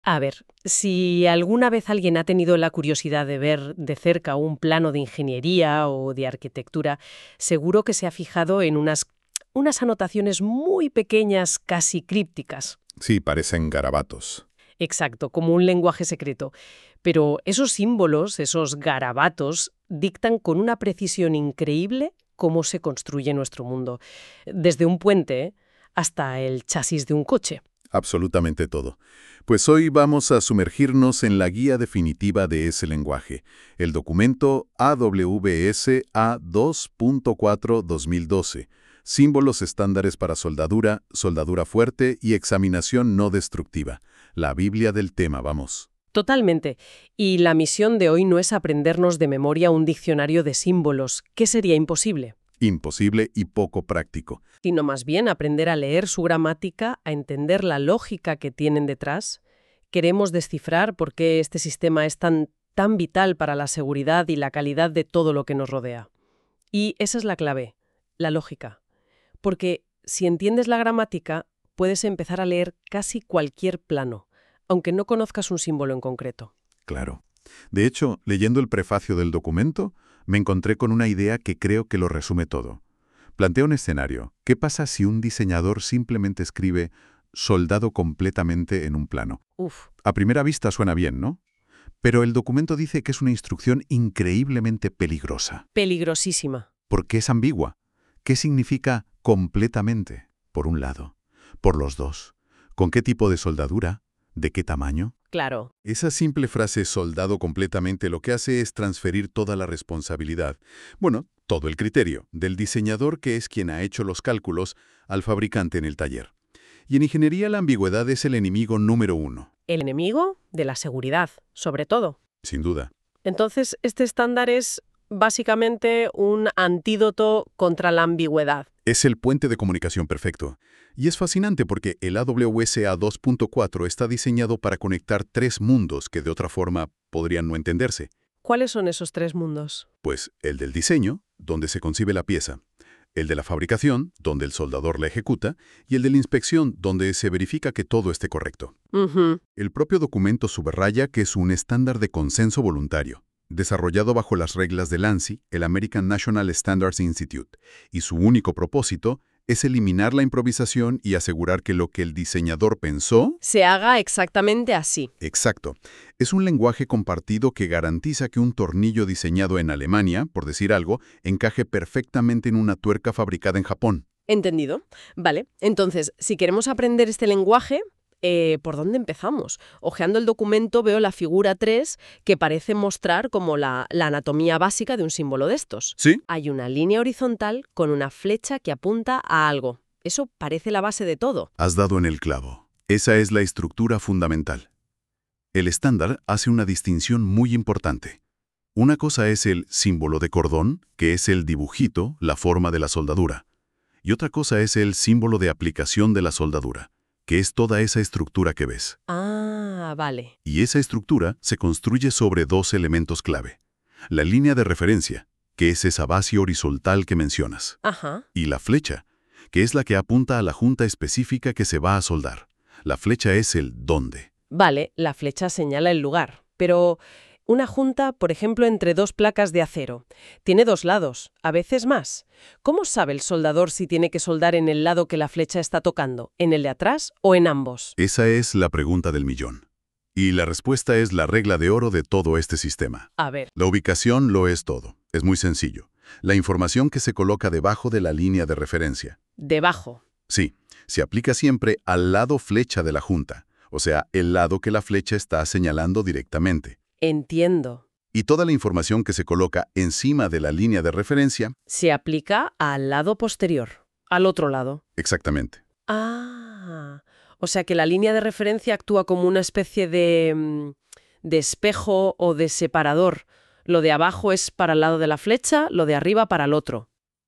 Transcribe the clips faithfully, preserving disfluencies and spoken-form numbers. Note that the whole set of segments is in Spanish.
A ver, si alguna vez alguien ha tenido la curiosidad de ver de cerca un plano de ingeniería o de arquitectura, seguro que se ha fijado en unas, unas anotaciones muy pequeñas, casi crípticas. Sí, parecen garabatos. Exacto, como un lenguaje secreto. Pero esos símbolos, esos garabatos, dictan con una precisión increíble cómo se construye nuestro mundo. Desde un puente hasta el chasis de un coche. Absolutamente todo. Pues hoy vamos a sumergirnos en la guía definitiva de ese lenguaje, el documento A W S A dos punto cuatro dos mil doce, Símbolos estándares para soldadura, soldadura fuerte y examinación no destructiva. La Biblia del tema, vamos. Totalmente. Y la misión de hoy no es aprendernos de memoria un diccionario de símbolos, que sería imposible, Imposible y poco práctico. sino más bien aprender a leer su gramática, a entender la lógica que tienen detrás. Queremos descifrar por qué este sistema es tan, tan vital para la seguridad y la calidad de todo lo que nos rodea. Y esa es la clave, la lógica. Porque si entiendes la gramática, puedes empezar a leer casi cualquier plano, aunque no conozcas un símbolo en concreto. Claro. De hecho, leyendo el prefacio del documento, me encontré con una idea que creo que lo resume todo. Plantea un escenario. ¿Qué pasa si un diseñador simplemente escribe soldado completamente en un plano? Uf, A primera vista suena bien, ¿no? Pero el documento dice que es una instrucción increíblemente peligrosa. peligrosísima. Porque es ambigua. ¿Qué significa completamente? Por un lado. Por los dos. ¿Con qué tipo de soldadura? ¿De qué tamaño? Claro. Esa simple frase soldado completamente lo que hace es transferir toda la responsabilidad, bueno, todo el criterio, del diseñador que es quien ha hecho los cálculos al fabricante en el taller. Y en ingeniería la ambigüedad es el enemigo número uno, El enemigo de la seguridad, sobre todo. sin duda. Entonces, este estándar es básicamente un antídoto contra la ambigüedad. Es el puente de comunicación perfecto. Y es fascinante porque el A W S A dos punto cuatro está diseñado para conectar tres mundos que de otra forma podrían no entenderse. ¿Cuáles son esos tres mundos? Pues el del diseño, donde se concibe la pieza, el de la fabricación, donde el soldador la ejecuta, y el de la inspección, donde se verifica que todo esté correcto. Ujú. El propio documento subraya que es un estándar de consenso voluntario, desarrollado bajo las reglas del ANSI, el American National Standards Institute, y su único propósito es eliminar la improvisación y asegurar que lo que el diseñador pensó... Se haga exactamente así. Exacto. Es un lenguaje compartido que garantiza que un tornillo diseñado en Alemania, por decir algo, encaje perfectamente en una tuerca fabricada en Japón. ¿Entendido? Vale. Entonces, si queremos aprender este lenguaje, eh, ¿por dónde empezamos? Ojeando el documento veo la figura tres que parece mostrar como la, la anatomía básica de un símbolo de estos. ¿Sí? Hay una línea horizontal con una flecha que apunta a algo. Eso parece la base de todo. Has dado en el clavo. Esa es la estructura fundamental. El estándar hace una distinción muy importante. Una cosa es el símbolo de cordón, que es el dibujito, la forma de la soldadura. Y otra cosa es el símbolo de aplicación de la soldadura, que es toda esa estructura que ves. Ah, vale. Y esa estructura se construye sobre dos elementos clave. La línea de referencia, que es esa base horizontal que mencionas, Ajá. y la flecha, que es la que apunta a la junta específica que se va a soldar. La flecha es el dónde. Vale, la flecha señala el lugar, pero una junta, por ejemplo, entre dos placas de acero, tiene dos lados, a veces más. ¿Cómo sabe el soldador si tiene que soldar en el lado que la flecha está tocando, en el de atrás o en ambos? Esa es la pregunta del millón. Y la respuesta es la regla de oro de todo este sistema. A ver, La ubicación lo es todo. Es muy sencillo. La información que se coloca debajo de la línea de referencia. debajo. Sí, se aplica siempre al lado flecha de la junta, o sea, el lado que la flecha está señalando directamente. Entiendo. Y toda la información que se coloca encima de la línea de referencia, Se aplica al lado posterior, al otro lado. exactamente. Ah, o sea que la línea de referencia actúa como una especie de, mm, de espejo o de separador. Lo de abajo es para el lado de la flecha, lo de arriba para el otro.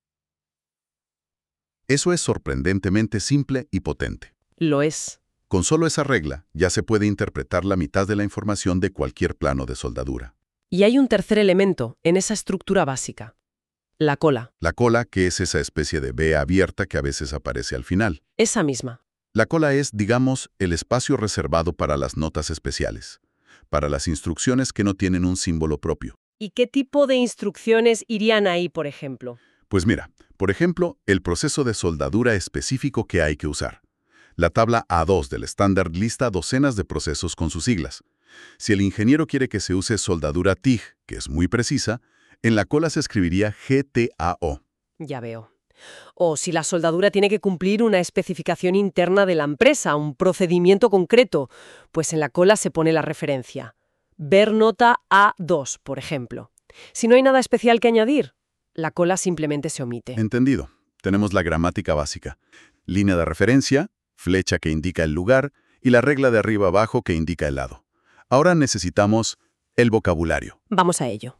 Eso es sorprendentemente simple y potente. Lo es. Con solo esa regla, ya se puede interpretar la mitad de la información de cualquier plano de soldadura. Y hay un tercer elemento en esa estructura básica. La cola. La cola, que es esa especie de B abierta que a veces aparece al final. Esa misma. La cola es, digamos, el espacio reservado para las notas especiales, para las instrucciones que no tienen un símbolo propio. ¿Y qué tipo de instrucciones irían ahí, por ejemplo? Pues mira, por ejemplo, el proceso de soldadura específico que hay que usar. La tabla A dos del estándar lista docenas de procesos con sus siglas. Si el ingeniero quiere que se use soldadura T I G, que es muy precisa, en la cola se escribiría G T A O. Ya veo. O si la soldadura tiene que cumplir una especificación interna de la empresa, un procedimiento concreto, pues en la cola se pone la referencia. Ver nota A dos, por ejemplo. Si no hay nada especial que añadir, la cola simplemente se omite. Entendido. Tenemos la gramática básica. Línea de referencia, flecha que indica el lugar y la regla de arriba abajo que indica el lado. Ahora necesitamos el vocabulario. Vamos a ello.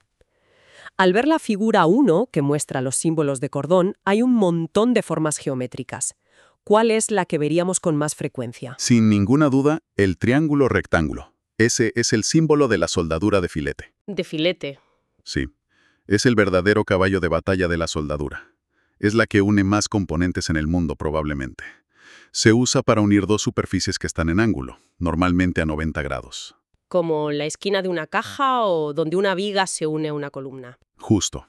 Al ver la figura uno, que muestra los símbolos de cordón, hay un montón de formas geométricas. ¿Cuál es la que veríamos con más frecuencia? Sin ninguna duda, el triángulo rectángulo. Ese es el símbolo de la soldadura de filete. De filete. Sí, es el verdadero caballo de batalla de la soldadura. Es la que une más componentes en el mundo, probablemente. Se usa para unir dos superficies que están en ángulo, normalmente a noventa grados. Como la esquina de una caja o donde una viga se une a una columna. Justo.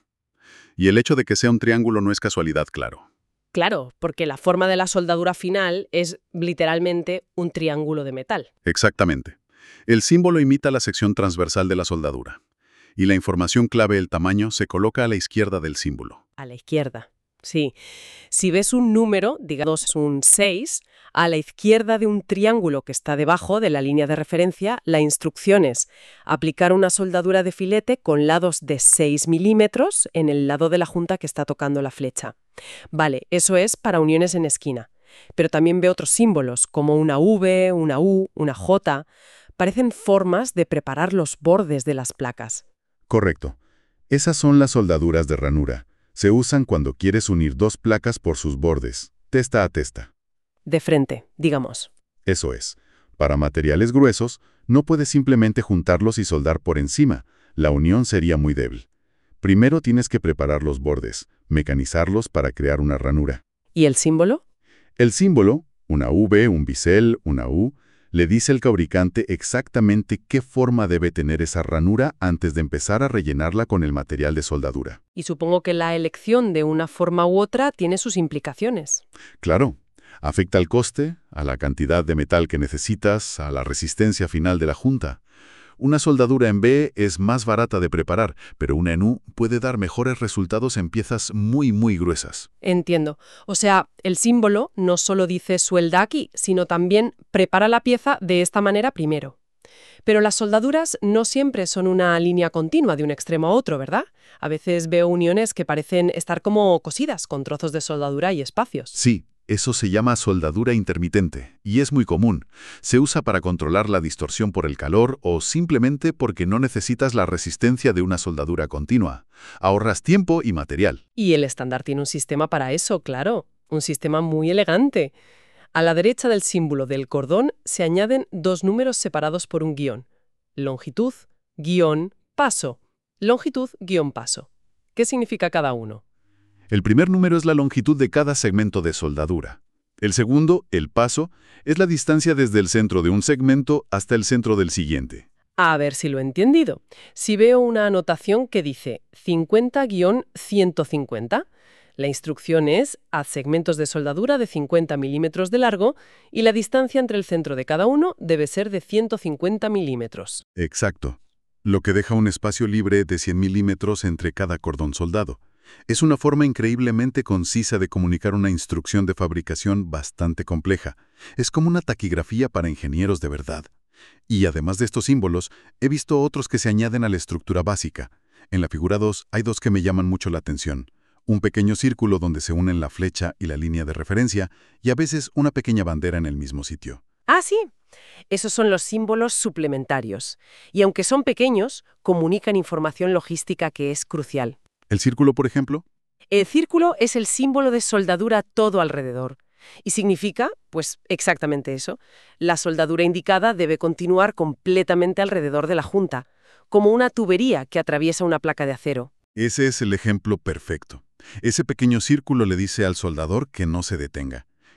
Y el hecho de que sea un triángulo no es casualidad, claro. Claro, porque la forma de la soldadura final es literalmente un triángulo de metal. Exactamente. El símbolo imita la sección transversal de la soldadura. Y la información clave, el tamaño, se coloca a la izquierda del símbolo. A la izquierda. Sí. Si ves un número, digamos un seis, a la izquierda de un triángulo que está debajo de la línea de referencia, la instrucción es aplicar una soldadura de filete con lados de seis milímetros en el lado de la junta que está tocando la flecha. Vale, eso es para uniones en esquina. Pero también veo otros símbolos, como una V, una U, una J. Parecen formas de preparar los bordes de las placas. Correcto. Esas son las soldaduras de ranura. Se usan cuando quieres unir dos placas por sus bordes, testa a testa. De frente, digamos. Eso es. Para materiales gruesos, no puedes simplemente juntarlos y soldar por encima. La unión sería muy débil. Primero tienes que preparar los bordes, mecanizarlos para crear una ranura. ¿Y el símbolo? El símbolo, una V, un bisel, una U, le dice al fabricante exactamente qué forma debe tener esa ranura antes de empezar a rellenarla con el material de soldadura. Y supongo que la elección de una forma u otra tiene sus implicaciones. Claro, afecta al coste, a la cantidad de metal que necesitas, a la resistencia final de la junta. Una soldadura en B es más barata de preparar, pero una en U puede dar mejores resultados en piezas muy, muy gruesas. Entiendo. O sea, el símbolo no solo dice suelda aquí, sino también prepara la pieza de esta manera primero. Pero las soldaduras no siempre son una línea continua de un extremo a otro, ¿verdad? A veces veo uniones que parecen estar como cosidas con trozos de soldadura y espacios. Sí. Eso se llama soldadura intermitente, y es muy común. Se usa para controlar la distorsión por el calor o simplemente porque no necesitas la resistencia de una soldadura continua. Ahorras tiempo y material. Y el estándar tiene un sistema para eso, claro. Un sistema muy elegante. A la derecha del símbolo del cordón se añaden dos números separados por un guión. Longitud, guión, paso. Longitud, guión, paso. ¿Qué significa cada uno? El primer número es la longitud de cada segmento de soldadura. El segundo, el paso, es la distancia desde el centro de un segmento hasta el centro del siguiente. A ver si lo he entendido. Si veo una anotación que dice cincuenta guión ciento cincuenta, la instrucción es haz segmentos de soldadura de cincuenta milímetros de largo y la distancia entre el centro de cada uno debe ser de ciento cincuenta milímetros. Exacto. Lo que deja un espacio libre de cien milímetros entre cada cordón soldado. Es una forma increíblemente concisa de comunicar una instrucción de fabricación bastante compleja. Es como una taquigrafía para ingenieros de verdad. Y además de estos símbolos, he visto otros que se añaden a la estructura básica. En la figura dos hay dos que me llaman mucho la atención. Un pequeño círculo donde se unen la flecha y la línea de referencia, y a veces una pequeña bandera en el mismo sitio. Ah, sí. Esos son los símbolos suplementarios. Y aunque son pequeños, comunican información logística que es crucial. ¿El círculo, por ejemplo? El círculo es el símbolo de soldadura todo alrededor. Y significa, pues, exactamente eso. La soldadura indicada debe continuar completamente alrededor de la junta, como una tubería que atraviesa una placa de acero. Ese es el ejemplo perfecto. Ese pequeño círculo le dice al soldador que no se detenga,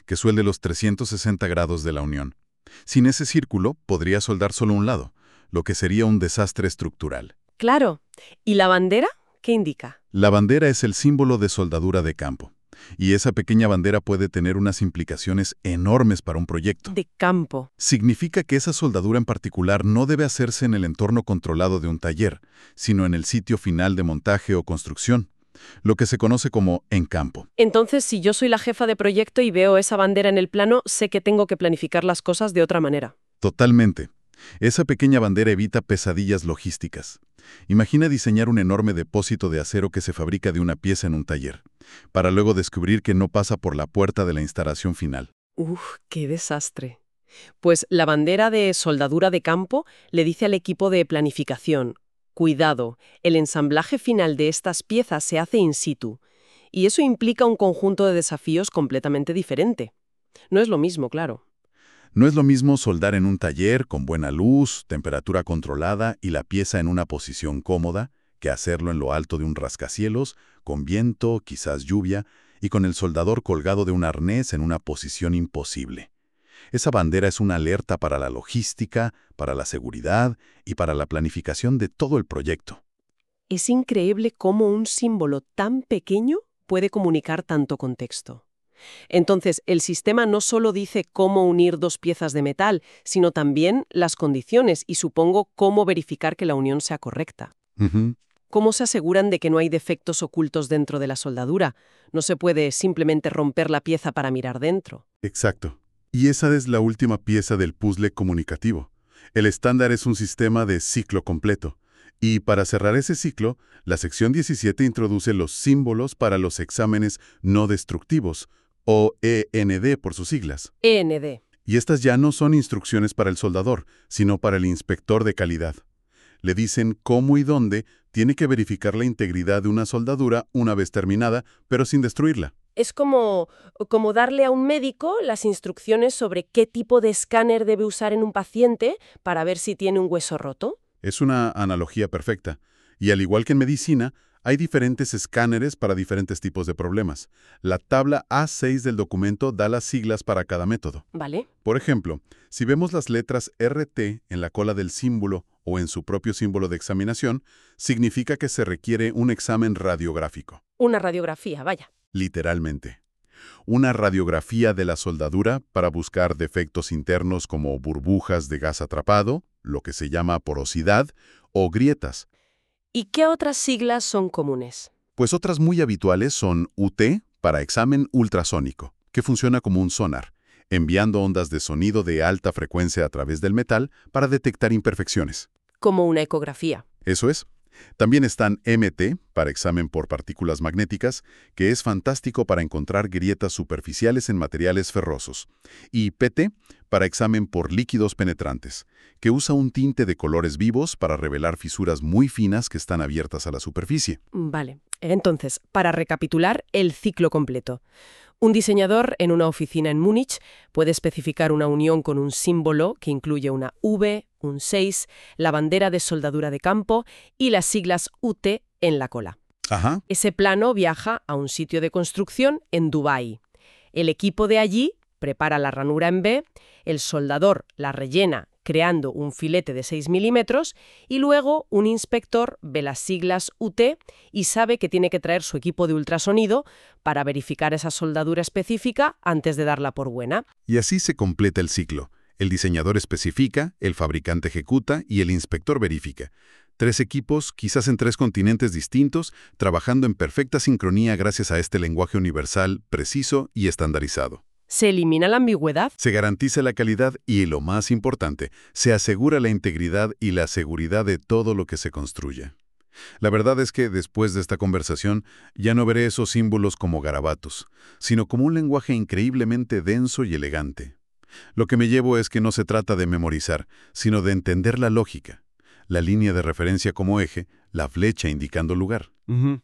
que suelde los trescientos sesenta grados de la unión. Sin ese círculo, podría soldar solo un lado, lo que sería un desastre estructural. Claro. ¿Y la bandera? ¿Qué indica? La bandera es el símbolo de soldadura de campo, y esa pequeña bandera puede tener unas implicaciones enormes para un proyecto. De campo. Significa que esa soldadura en particular no debe hacerse en el entorno controlado de un taller, sino en el sitio final de montaje o construcción, lo que se conoce como en campo. Entonces, si yo soy la jefa de proyecto y veo esa bandera en el plano, sé que tengo que planificar las cosas de otra manera. Totalmente. Esa pequeña bandera evita pesadillas logísticas. Imagina diseñar un enorme depósito de acero que se fabrica de una pieza en un taller, para luego descubrir que no pasa por la puerta de la instalación final. Uf, qué desastre. Pues la bandera de soldadura de campo le dice al equipo de planificación: cuidado, el ensamblaje final de estas piezas se hace in situ, y eso implica un conjunto de desafíos completamente diferente. No es lo mismo, claro. No es lo mismo soldar en un taller con buena luz, temperatura controlada y la pieza en una posición cómoda, que hacerlo en lo alto de un rascacielos, con viento, quizás lluvia, y con el soldador colgado de un arnés en una posición imposible. Esa bandera es una alerta para la logística, para la seguridad y para la planificación de todo el proyecto. Es increíble cómo un símbolo tan pequeño puede comunicar tanto contexto. Entonces, el sistema no solo dice cómo unir dos piezas de metal, sino también las condiciones y, supongo, cómo verificar que la unión sea correcta. Uh-huh. ¿Cómo se aseguran de que no hay defectos ocultos dentro de la soldadura? No se puede simplemente romper la pieza para mirar dentro. Exacto. Y esa es la última pieza del puzzle comunicativo. El estándar es un sistema de ciclo completo. Y para cerrar ese ciclo, la sección diecisiete introduce los símbolos para los exámenes no destructivos, o E N D por sus siglas. E N D. Y estas ya no son instrucciones para el soldador, sino para el inspector de calidad. Le dicen cómo y dónde tiene que verificar la integridad de una soldadura una vez terminada, pero sin destruirla. Es como, como darle a un médico las instrucciones sobre qué tipo de escáner debe usar en un paciente para ver si tiene un hueso roto. Es una analogía perfecta. Y al igual que en medicina, hay diferentes escáneres para diferentes tipos de problemas. La tabla A seis del documento da las siglas para cada método. Vale. Por ejemplo, si vemos las letras R T en la cola del símbolo o en su propio símbolo de examinación, significa que se requiere un examen radiográfico. Una radiografía, vaya. Literalmente. Una radiografía de la soldadura para buscar defectos internos como burbujas de gas atrapado, lo que se llama porosidad, o grietas. ¿Y qué otras siglas son comunes? Pues otras muy habituales son U T, para examen ultrasónico, que funciona como un sonar, enviando ondas de sonido de alta frecuencia a través del metal para detectar imperfecciones. Como una ecografía. Eso es. También están M T, para examen por partículas magnéticas, que es fantástico para encontrar grietas superficiales en materiales ferrosos. Y P T, para examen por líquidos penetrantes, que usa un tinte de colores vivos para revelar fisuras muy finas que están abiertas a la superficie. Vale. Entonces, para recapitular, el ciclo completo. Un diseñador en una oficina en Múnich puede especificar una unión con un símbolo que incluye una V, un seis, la bandera de soldadura de campo y las siglas U T en la cola. Ajá. Ese plano viaja a un sitio de construcción en Dubái. El equipo de allí prepara la ranura en B, el soldador la rellena creando un filete de seis milímetros y luego un inspector ve las siglas U T y sabe que tiene que traer su equipo de ultrasonido para verificar esa soldadura específica antes de darla por buena. Y así se completa el ciclo. El diseñador especifica, el fabricante ejecuta y el inspector verifica. Tres equipos, quizás en tres continentes distintos, trabajando en perfecta sincronía gracias a este lenguaje universal, preciso y estandarizado. Se elimina la ambigüedad. Se garantiza la calidad y, lo más importante, se asegura la integridad y la seguridad de todo lo que se construye. La verdad es que, después de esta conversación, ya no veré esos símbolos como garabatos, sino como un lenguaje increíblemente denso y elegante. Lo que me llevo es que no se trata de memorizar, sino de entender la lógica, la línea de referencia como eje, la flecha indicando lugar. Uh-huh.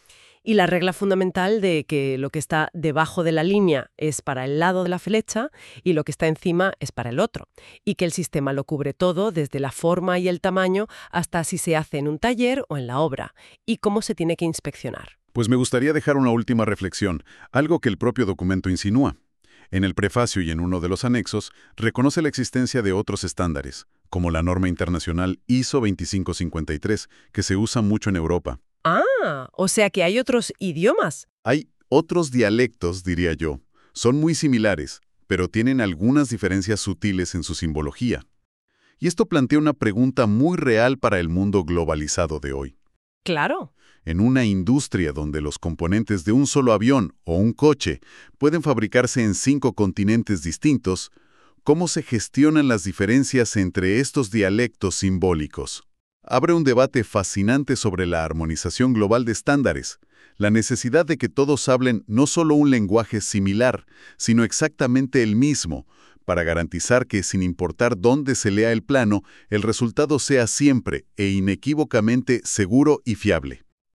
Y la regla fundamental de que lo que está debajo de la línea es para el lado de la flecha y lo que está encima es para el otro. Y que el sistema lo cubre todo, desde la forma y el tamaño hasta si se hace en un taller o en la obra, y cómo se tiene que inspeccionar. Pues me gustaría dejar una última reflexión, algo que el propio documento insinúa. En el prefacio y en uno de los anexos, reconoce la existencia de otros estándares, como la norma internacional I S O veinticinco cincuenta y tres, que se usa mucho en Europa. Ah, o sea que hay otros idiomas. Hay otros dialectos, diría yo. Son muy similares, pero tienen algunas diferencias sutiles en su simbología. Y esto plantea una pregunta muy real para el mundo globalizado de hoy. Claro. En una industria donde los componentes de un solo avión o un coche pueden fabricarse en cinco continentes distintos, ¿cómo se gestionan las diferencias entre estos dialectos simbólicos? Abre un debate fascinante sobre la armonización global de estándares, la necesidad de que todos hablen no solo un lenguaje similar, sino exactamente el mismo, para garantizar que, sin importar dónde se lea el plano, el resultado sea siempre e inequívocamente seguro y fiable.